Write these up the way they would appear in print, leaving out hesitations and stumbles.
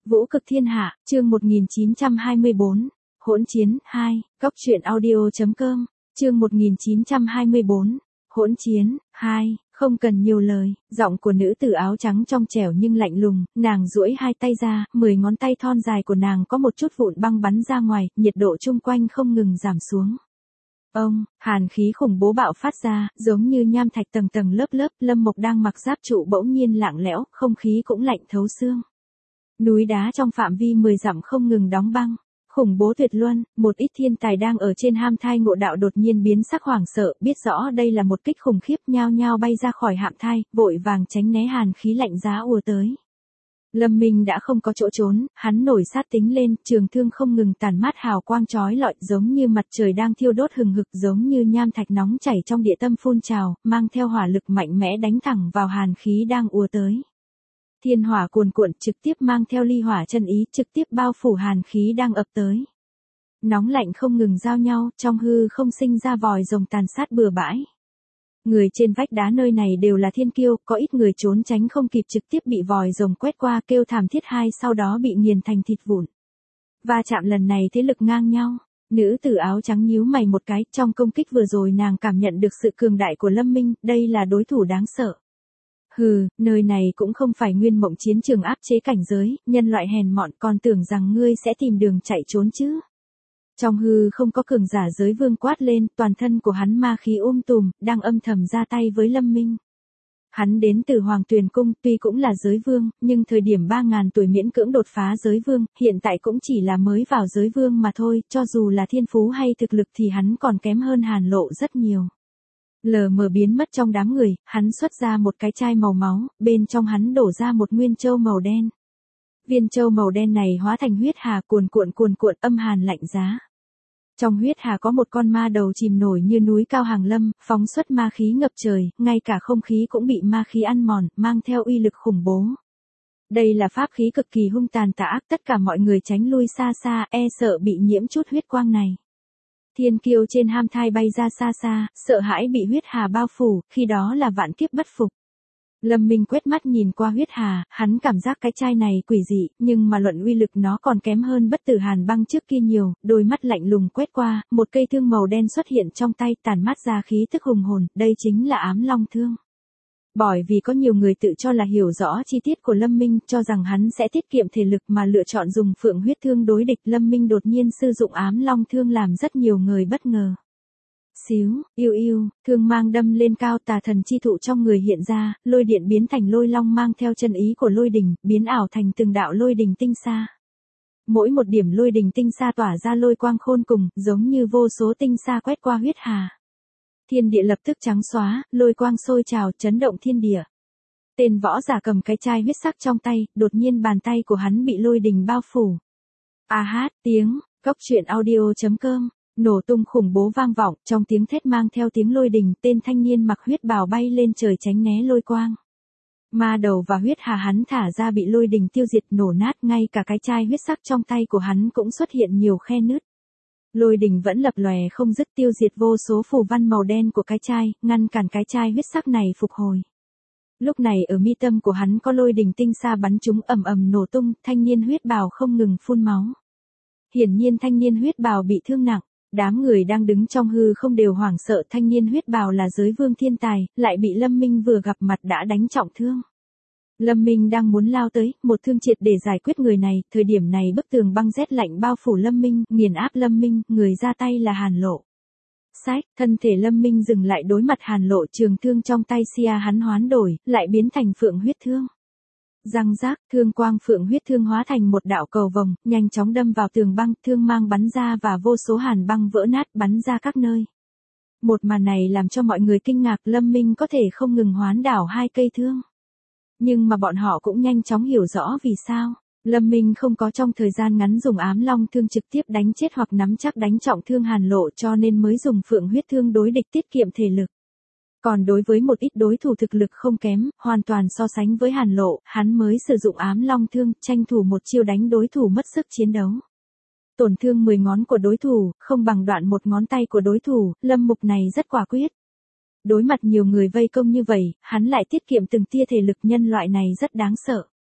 Vũ cực thiên hạ, chương 1924, hỗn chiến, 2, góc truyện audio.com, chương 1924, hỗn chiến, 2, không cần nhiều lời, giọng của nữ tử áo trắng trong trẻo nhưng lạnh lùng, nàng duỗi hai tay ra, 10 ngón tay thon dài của nàng có một chút vụn băng bắn ra ngoài, nhiệt độ chung quanh không ngừng giảm xuống. Ông, hàn khí khủng bố bạo phát ra, giống như nham thạch tầng tầng lớp lớp, Lâm Mộc đang mặc giáp trụ bỗng nhiên lặng lẽo, không khí cũng lạnh thấu xương. Núi đá trong phạm vi 10 dặm không ngừng đóng băng. Khủng bố tuyệt luân, một ít thiên tài đang ở trên ham thai ngộ đạo đột nhiên biến sắc hoảng sợ, biết rõ đây là một kích khủng khiếp, nhao nhao bay ra khỏi hạm thai, vội vàng tránh né hàn khí lạnh giá ùa tới. Lâm Minh đã không có chỗ trốn, hắn nổi sát tính lên, trường thương không ngừng tản mát hào quang chói lọi, giống như mặt trời đang thiêu đốt hừng hực, giống như nham thạch nóng chảy trong địa tâm phun trào, mang theo hỏa lực mạnh mẽ đánh thẳng vào hàn khí đang ùa tới. Thiên hỏa cuồn cuộn trực tiếp mang theo ly hỏa chân ý, trực tiếp bao phủ hàn khí đang ập tới. Nóng lạnh không ngừng giao nhau, trong hư không sinh ra vòi rồng tàn sát bừa bãi. Người trên vách đá nơi này đều là thiên kiêu, có ít người trốn tránh không kịp trực tiếp bị vòi rồng quét qua kêu thảm thiết, hai sau đó bị nghiền thành thịt vụn. Va chạm lần này thế lực ngang nhau. Nữ tử áo trắng nhíu mày một cái, trong công kích vừa rồi nàng cảm nhận được sự cường đại của Lâm Minh, đây là đối thủ đáng sợ. Hừ, nơi này cũng không phải nguyên mộng chiến trường áp chế cảnh giới, nhân loại hèn mọn, còn tưởng rằng ngươi sẽ tìm đường chạy trốn chứ. Trong hư không có cường giả giới vương quát lên, toàn thân của hắn ma khí tùm, đang âm thầm ra tay với Lâm Minh. Hắn đến từ Hoàng Tuyền Cung, tuy cũng là giới vương, nhưng thời điểm 3.000 tuổi miễn cưỡng đột phá giới vương, hiện tại cũng chỉ là mới vào giới vương mà thôi, cho dù là thiên phú hay thực lực thì hắn còn kém hơn Hàn Lộ rất nhiều. Lờ mờ biến mất trong đám người, hắn xuất ra một cái chai màu máu, bên trong hắn đổ ra một nguyên châu màu đen. Viên châu màu đen này hóa thành huyết hà cuồn cuộn âm hàn lạnh giá. Trong huyết hà có một con ma đầu chìm nổi như núi cao hàng lâm, phóng xuất ma khí ngập trời, ngay cả không khí cũng bị ma khí ăn mòn, mang theo uy lực khủng bố. Đây là pháp khí cực kỳ hung tàn tà ác, tất cả mọi người tránh lui xa xa, e sợ bị nhiễm chút huyết quang này. Thiên kiêu trên ham thai bay ra xa xa, sợ hãi bị huyết hà bao phủ, khi đó là vạn kiếp bất phục. Lâm Minh quét mắt nhìn qua huyết hà, hắn cảm giác cái chai này quỷ dị, nhưng mà luận uy lực nó còn kém hơn bất tử hàn băng trước kia nhiều, đôi mắt lạnh lùng quét qua, một cây thương màu đen xuất hiện trong tay, tản mát ra khí tức hùng hồn, đây chính là ám long thương. Bởi vì có nhiều người tự cho là hiểu rõ chi tiết của Lâm Minh, cho rằng hắn sẽ tiết kiệm thể lực mà lựa chọn dùng phượng huyết thương đối địch, Lâm Minh đột nhiên sử dụng ám long thương làm rất nhiều người bất ngờ. Xíu, yêu, thương mang đâm lên cao, tà thần chi thụ trong người hiện ra, lôi điện biến thành lôi long mang theo chân ý của lôi đình, biến ảo thành từng đạo lôi đình tinh xa. Mỗi một điểm lôi đình tinh xa tỏa ra lôi quang khôn cùng, giống như vô số tinh xa quét qua huyết hà. Thiên địa lập tức trắng xóa, lôi quang sôi trào, chấn động thiên địa. Tên võ giả cầm cái chai huyết sắc trong tay, đột nhiên bàn tay của hắn bị lôi đình bao phủ. Tiếng, góc truyện audio.com. Nổ tung khủng bố vang vọng, trong tiếng thét mang theo tiếng lôi đình, tên thanh niên mặc huyết bào bay lên trời tránh né lôi quang. Ma đầu và huyết hà hắn thả ra bị lôi đình tiêu diệt nổ nát, ngay cả cái chai huyết sắc trong tay của hắn cũng xuất hiện nhiều khe nứt. Lôi đình vẫn lập lòe không dứt tiêu diệt vô số phù văn màu đen của cái chai, ngăn cản cái chai huyết sắc này phục hồi. Lúc này ở mi tâm của hắn có lôi đình tinh xa bắn chúng ầm ầm nổ tung, thanh niên huyết bào không ngừng phun máu. Hiển nhiên thanh niên huyết bào bị thương nặng. Đám người đang đứng trong hư không đều hoảng sợ, thanh niên huyết bào là giới vương thiên tài, lại bị Lâm Minh vừa gặp mặt đã đánh trọng thương. Lâm Minh đang muốn lao tới, một thương triệt để giải quyết người này, thời điểm này bức tường băng rét lạnh bao phủ Lâm Minh, nghiền áp Lâm Minh, người ra tay là Hàn Lộ. Thân thể Lâm Minh dừng lại đối mặt Hàn Lộ, trường thương trong tay xia hắn hoán đổi, lại biến thành phượng huyết thương. Răng rác, thương quang phượng huyết thương hóa thành một đạo cầu vồng, nhanh chóng đâm vào tường băng, thương mang bắn ra và vô số hàn băng vỡ nát bắn ra các nơi. Một màn này làm cho mọi người kinh ngạc, Lâm Minh có thể không ngừng hoán đảo hai cây thương. Nhưng mà bọn họ cũng nhanh chóng hiểu rõ vì sao. Lâm Minh không có trong thời gian ngắn dùng ám long thương trực tiếp đánh chết hoặc nắm chắc đánh trọng thương Hàn Lộ, cho nên mới dùng phượng huyết thương đối địch tiết kiệm thể lực. Còn đối với một ít đối thủ thực lực không kém, hoàn toàn so sánh với Hàn Lộ, hắn mới sử dụng ám long thương, tranh thủ một chiêu đánh đối thủ mất sức chiến đấu. Tổn thương 10 ngón của đối thủ, không bằng đoạn một ngón tay của đối thủ, Lâm Mục này rất quả quyết. Đối mặt nhiều người vây công như vậy, hắn lại tiết kiệm từng tia thể lực, nhân loại này rất đáng sợ.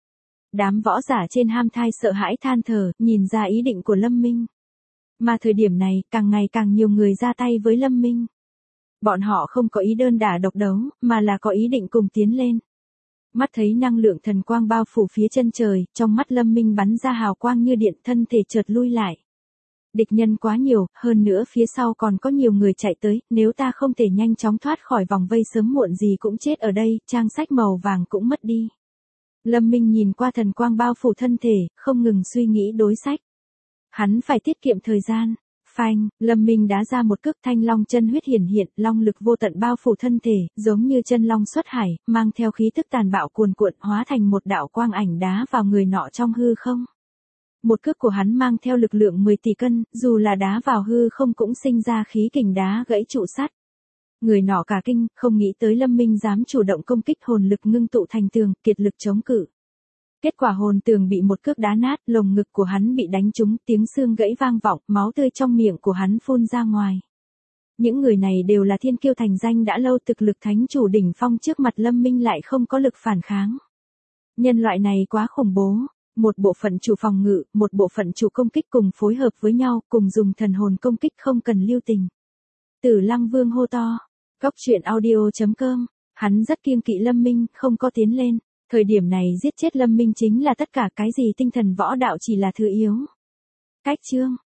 Đám võ giả trên ham thai sợ hãi than thở, nhìn ra ý định của Lâm Minh. Mà thời điểm này, càng ngày càng nhiều người ra tay với Lâm Minh. Bọn họ không có ý đơn đả độc đấu, mà là có ý định cùng tiến lên. Mắt thấy năng lượng thần quang bao phủ phía chân trời, trong mắt Lâm Minh bắn ra hào quang như điện, thân thể chợt lui lại. Địch nhân quá nhiều, hơn nữa phía sau còn có nhiều người chạy tới, nếu ta không thể nhanh chóng thoát khỏi vòng vây sớm muộn gì cũng chết ở đây, trang sách màu vàng cũng mất đi. Lâm Minh nhìn qua thần quang bao phủ thân thể, không ngừng suy nghĩ đối sách. Hắn phải tiết kiệm thời gian. Phanh, Lâm Minh đá ra một cước, thanh long chân huyết hiển hiện, long lực vô tận bao phủ thân thể, giống như chân long xuất hải, mang theo khí tức tàn bạo cuồn cuộn, hóa thành một đạo quang ảnh đá vào người nọ trong hư không. Một cước của hắn mang theo lực lượng 10 tỷ cân, dù là đá vào hư không cũng sinh ra khí kình đá gãy trụ sắt. Người nọ cả kinh, không nghĩ tới Lâm Minh dám chủ động công kích, hồn lực ngưng tụ thành tường, kiệt lực chống cự. Kết quả hồn tường bị một cước đá nát, lồng ngực của hắn bị đánh trúng, tiếng xương gãy vang vọng, máu tươi trong miệng của hắn phun ra ngoài. Những người này đều là thiên kiêu thành danh đã lâu, thực lực thánh chủ đỉnh phong, trước mặt Lâm Minh lại không có lực phản kháng. Nhân loại này quá khủng bố, một bộ phận chủ phòng ngự, một bộ phận chủ công kích cùng phối hợp với nhau, cùng dùng thần hồn công kích không cần lưu tình. Tử Lăng Vương hô to, Góc Truyện Audio.com, hắn rất kiêng kỵ Lâm Minh, không có tiến lên. Thời điểm này giết chết Lâm Minh chính là tất cả, cái gì tinh thần võ đạo chỉ là thứ yếu. Cách chương